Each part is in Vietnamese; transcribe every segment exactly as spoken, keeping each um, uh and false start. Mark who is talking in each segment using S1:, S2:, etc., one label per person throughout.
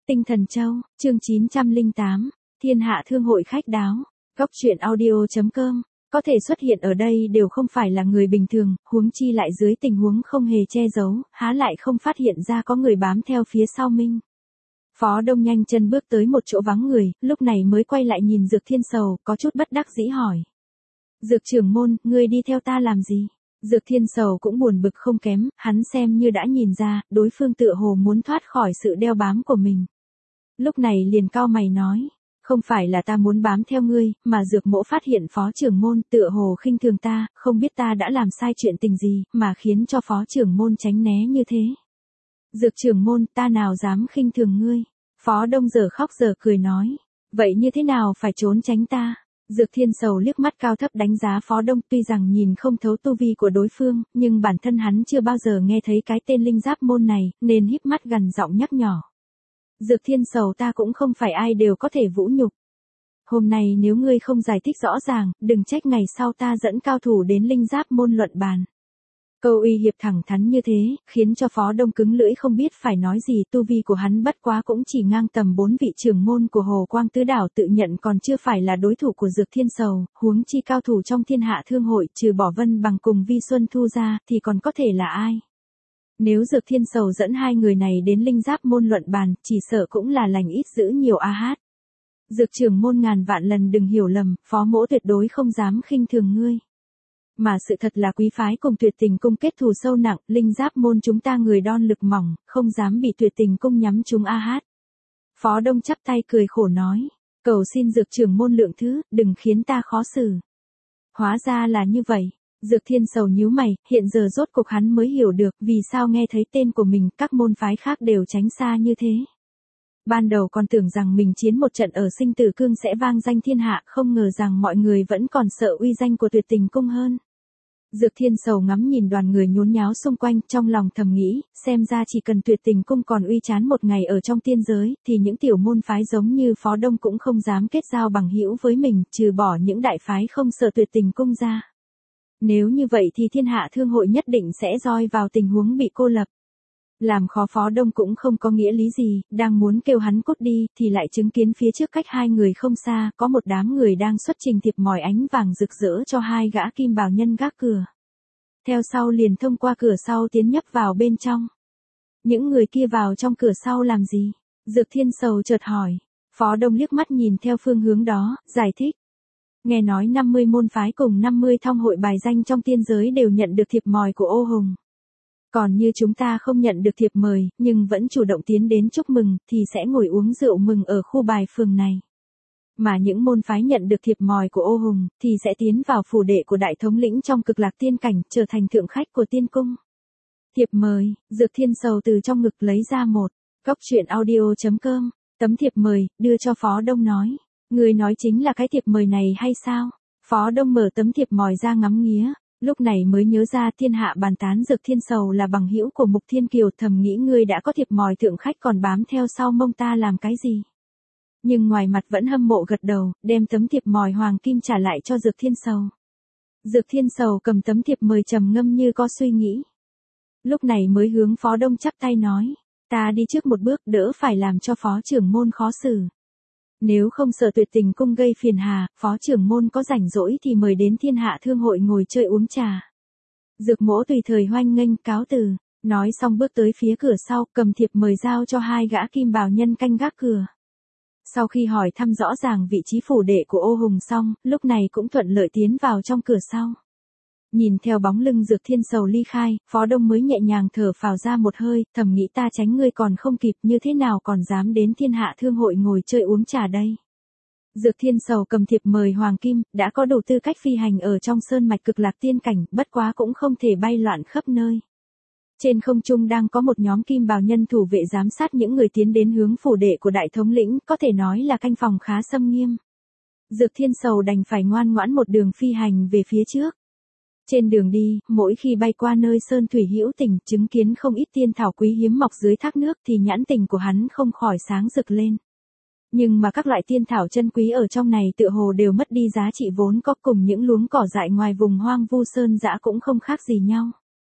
S1: Tinh Thần Châu, chương chín trăm lẻ tám, Thiên Hạ Thương hội khách đáo, góc truyện audio chấm com, có thể xuất hiện ở đây đều không phải là người bình thường, huống chi lại dưới tình huống không hề che giấu, há lại không phát hiện ra có người bám theo phía sau mình. Phó Đông nhanh chân bước tới một chỗ vắng người, lúc này mới quay lại nhìn Dược Thiên Sầu, có chút bất đắc dĩ hỏi. Dược trưởng môn, ngươi đi theo ta làm gì? Dược Thiên Sầu cũng buồn bực không kém, hắn xem như đã nhìn ra, đối phương tựa hồ muốn thoát khỏi sự đeo bám của mình. Lúc này liền cau mày nói, không phải là ta muốn bám theo ngươi, mà Dược mỗ phát hiện phó trưởng môn tựa hồ khinh thường ta, không biết ta đã làm sai chuyện tình gì, mà khiến cho phó trưởng môn tránh né như thế. Dược trưởng môn, ta nào dám khinh thường ngươi? Phó Đông giờ khóc giờ cười nói, vậy như thế nào phải trốn tránh ta? Dược Thiên Sầu liếc mắt cao thấp đánh giá Phó Đông, tuy rằng nhìn không thấu tu vi của đối phương, nhưng bản thân hắn chưa bao giờ nghe thấy cái tên linh giáp môn này, nên híp mắt gần giọng nhắc nhỏ. Dược Thiên Sầu, ta cũng không phải ai đều có thể vũ nhục. Hôm nay nếu ngươi không giải thích rõ ràng, đừng trách ngày sau ta dẫn cao thủ đến linh giáp môn luận bàn. Câu uy hiếp thẳng thắn như thế, khiến cho Phó Đông cứng lưỡi không biết phải nói gì, tu vi của hắn bất quá cũng chỉ ngang tầm bốn vị trưởng môn của Hồ Quang Tứ Đảo, tự nhận còn chưa phải là đối thủ của Dược Thiên Sầu, huống chi cao thủ trong Thiên Hạ Thương hội trừ bỏ Vân Bằng cùng Vi Xuân Thu ra, thì còn có thể là ai? Nếu Dược Thiên Sầu dẫn hai người này đến linh giáp môn luận bàn, chỉ sợ cũng là lành ít giữ nhiều a hát. Dược trưởng môn ngàn vạn lần đừng hiểu lầm, phó mỗ tuyệt đối không dám khinh thường ngươi. Mà sự thật là quý phái cùng Tuyệt Tình cung kết thù sâu nặng, linh giáp môn chúng ta người đon lực mỏng, không dám bị Tuyệt Tình cung nhắm chúng a hát. Phó Đông chắp tay cười khổ nói, cầu xin Dược trưởng môn lượng thứ, đừng khiến ta khó xử. Hóa ra là như vậy. Dược Thiên Sầu nhíu mày, hiện giờ rốt cuộc hắn mới hiểu được vì sao nghe thấy tên của mình các môn phái khác đều tránh xa như thế. Ban đầu còn tưởng rằng mình chiến một trận ở Sinh Tử Cương sẽ vang danh thiên hạ, không ngờ rằng mọi người vẫn còn sợ uy danh của Tuyệt Tình cung hơn. Dược Thiên Sầu ngắm nhìn đoàn người nhốn nháo xung quanh, trong lòng thầm nghĩ, xem ra chỉ cần Tuyệt Tình cung còn uy chán một ngày ở trong tiên giới, thì những tiểu môn phái giống như Phó Đông cũng không dám kết giao bằng hữu với mình, trừ bỏ những đại phái không sợ Tuyệt Tình cung ra. Nếu như vậy thì Thiên Hạ Thương hội nhất định sẽ rơi vào tình huống bị cô lập. Làm khó Phó Đông cũng không có nghĩa lý gì, đang muốn kêu hắn cút đi, thì lại chứng kiến phía trước cách hai người không xa, có một đám người đang xuất trình thiệp mỏi ánh vàng rực rỡ cho hai gã kim bào nhân gác cửa. Theo sau liền thông qua cửa sau tiến nhấp vào bên trong. Những người kia vào trong cửa sau làm gì? Dược Thiên Sầu chợt hỏi. Phó Đông liếc mắt nhìn theo phương hướng đó, giải thích. Nghe nói năm mươi môn phái cùng năm mươi thong hội bài danh trong tiên giới đều nhận được thiệp mời của Ô Hùng. Còn như chúng ta không nhận được thiệp mời, nhưng vẫn chủ động tiến đến chúc mừng, thì sẽ ngồi uống rượu mừng ở khu bài phường này. Mà những môn phái nhận được thiệp mời của Ô Hùng, thì sẽ tiến vào phủ đệ của đại thống lĩnh trong Cực Lạc tiên cảnh, trở thành thượng khách của tiên cung. Thiệp mời, Dược Thiên Sầu từ trong ngực lấy ra một, góc truyện audio chấm com, tấm thiệp mời, đưa cho Phó Đông nói. Người nói chính là cái thiệp mời này hay sao? Phó Đông mở tấm thiệp mời ra ngắm nghía, lúc này mới nhớ ra thiên hạ bàn tán Dược Thiên Sầu là bằng hữu của Mục Thiên Kiều, thầm nghĩ ngươi đã có thiệp mời thượng khách còn bám theo sau mông ta làm cái gì? Nhưng ngoài mặt vẫn hâm mộ gật đầu, đem tấm thiệp mời hoàng kim trả lại cho Dược Thiên Sầu. Dược Thiên Sầu cầm tấm thiệp mời trầm ngâm như có suy nghĩ. Lúc này mới hướng Phó Đông chắp tay nói, ta đi trước một bước đỡ phải làm cho phó trưởng môn khó xử. Nếu không sợ Tuyệt Tình cung gây phiền hà, phó trưởng môn có rảnh rỗi thì mời đến Thiên Hạ Thương hội ngồi chơi uống trà. Dược mỗ tùy thời hoan nghênh, cáo từ. Nói xong bước tới phía cửa sau, cầm thiệp mời giao cho hai gã kim bào nhân canh gác cửa. Sau khi hỏi thăm rõ ràng vị trí phủ đệ của Ô Hùng xong, lúc này cũng thuận lợi tiến vào trong cửa sau. Nhìn theo bóng lưng Dược Thiên Sầu ly khai, Phó Đông mới nhẹ nhàng thở phào ra một hơi, thầm nghĩ ta tránh ngươi còn không kịp, như thế nào còn dám đến Thiên Hạ Thương hội ngồi chơi uống trà đây. Dược Thiên Sầu cầm thiệp mời hoàng kim, đã có đủ tư cách phi hành ở trong sơn mạch Cực Lạc tiên cảnh, bất quá cũng không thể bay loạn khắp nơi. Trên không trung đang có một nhóm kim bào nhân thủ vệ giám sát những người tiến đến hướng phủ đệ của đại thống lĩnh, có thể nói là canh phòng khá xâm nghiêm. Dược Thiên Sầu đành phải ngoan ngoãn một đường phi hành về phía trước. Trên đường đi, mỗi khi bay qua nơi sơn thủy hữu tình, chứng kiến không ít tiên thảo quý hiếm mọc dưới thác nước thì nhãn tình của hắn không khỏi sáng rực lên. Nhưng mà các loại tiên thảo chân quý ở trong này tựa hồ đều mất đi giá trị vốn có, cùng những luống cỏ dại ngoài vùng hoang vu sơn dã cũng không khác gì nhau.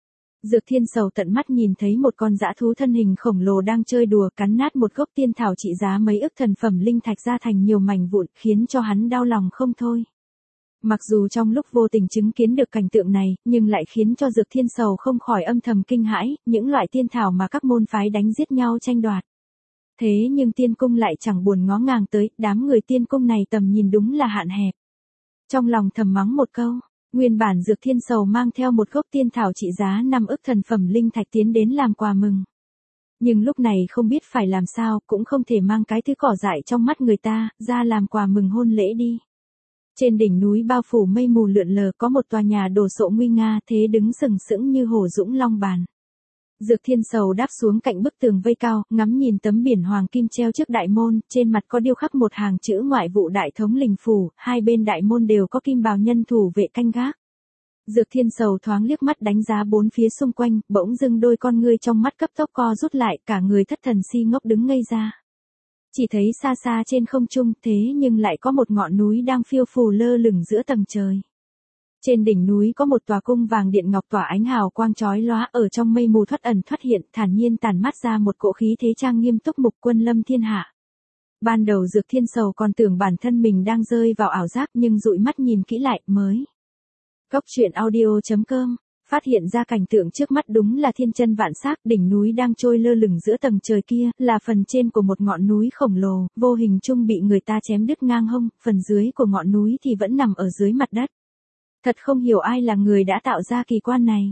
S1: Dược Thiên Sầu tận mắt nhìn thấy một con dã thú thân hình khổng lồ đang chơi đùa cắn nát một gốc tiên thảo trị giá mấy ức thần phẩm linh thạch ra thành nhiều mảnh vụn, khiến cho hắn đau lòng không thôi. Mặc dù trong lúc vô tình chứng kiến được cảnh tượng này, nhưng lại khiến cho Dược Thiên Sầu không khỏi âm thầm kinh hãi, những loại tiên thảo mà các môn phái đánh giết nhau tranh đoạt. Thế nhưng tiên cung lại chẳng buồn ngó ngàng tới, đám người tiên cung này tầm nhìn đúng là hạn hẹp. Trong lòng thầm mắng một câu, nguyên bản Dược Thiên Sầu mang theo một gốc tiên thảo trị giá năm ức thần phẩm linh thạch tiến đến làm quà mừng. Nhưng lúc này không biết phải làm sao, cũng không thể mang cái thứ cỏ dại trong mắt người ta, ra làm quà mừng hôn lễ đi. Trên đỉnh núi bao phủ mây mù lượn lờ có một tòa nhà đồ sộ nguy nga thế đứng sừng sững như hổ dũng long bàn. Dược Thiên Sầu đáp xuống cạnh bức tường vây cao, ngắm nhìn tấm biển hoàng kim treo trước đại môn, trên mặt có điêu khắc một hàng chữ ngoại vụ đại thống lình phủ, hai bên đại môn đều có kim bào nhân thủ vệ canh gác. Dược Thiên Sầu thoáng liếc mắt đánh giá bốn phía xung quanh, bỗng dưng đôi con ngươi trong mắt cấp tốc co rút lại, cả người thất thần si ngốc đứng ngây ra. Chỉ thấy xa xa trên không trung thế nhưng lại có một ngọn núi đang phiêu phù lơ lửng giữa tầng trời. Trên đỉnh núi có một tòa cung vàng điện ngọc tỏa ánh hào quang chói lóa, ở trong mây mù thoát ẩn thoát hiện, thản nhiên tản mát ra một cỗ khí thế trang nghiêm túc mục quân lâm thiên hạ. Ban đầu Dược Thiên Sầu còn tưởng bản thân mình đang rơi vào ảo giác, nhưng dụi mắt nhìn kỹ lại mới. Góc truyện audio chấm com phát hiện ra cảnh tượng trước mắt đúng là thiên chân vạn xác, đỉnh núi đang trôi lơ lửng giữa tầng trời kia, là phần trên của một ngọn núi khổng lồ, vô hình chung bị người ta chém đứt ngang hông, phần dưới của ngọn núi thì vẫn nằm ở dưới mặt đất. Thật không hiểu ai là người đã tạo ra kỳ quan này.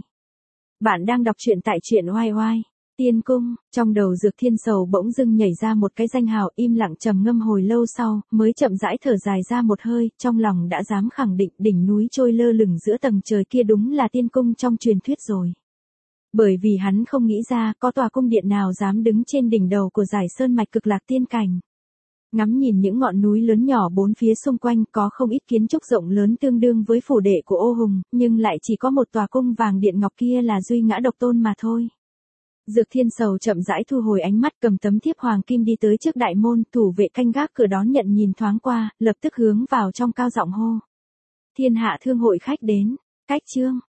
S1: Bạn đang đọc truyện tại truyện oai oai. Tiên cung, trong đầu Dược Thiên Sầu bỗng dưng nhảy ra một cái danh hào, im lặng trầm ngâm hồi lâu sau, mới chậm rãi thở dài ra một hơi, trong lòng đã dám khẳng định đỉnh núi trôi lơ lửng giữa tầng trời kia đúng là tiên cung trong truyền thuyết rồi. Bởi vì hắn không nghĩ ra có tòa cung điện nào dám đứng trên đỉnh đầu của dải sơn mạch cực lạc tiên cảnh. Ngắm nhìn những ngọn núi lớn nhỏ bốn phía xung quanh, có không ít kiến trúc rộng lớn tương đương với phủ đệ của Ô Hùng, nhưng lại chỉ có một tòa cung vàng điện ngọc kia là duy ngã độc tôn mà thôi. Dược Thiên Sầu chậm rãi thu hồi ánh mắt, cầm tấm thiếp hoàng kim đi tới trước đại môn, thủ vệ canh gác cửa đón nhận nhìn thoáng qua, lập tức hướng vào trong cao giọng hô. Thiên hạ thương hội khách đến, cách chương.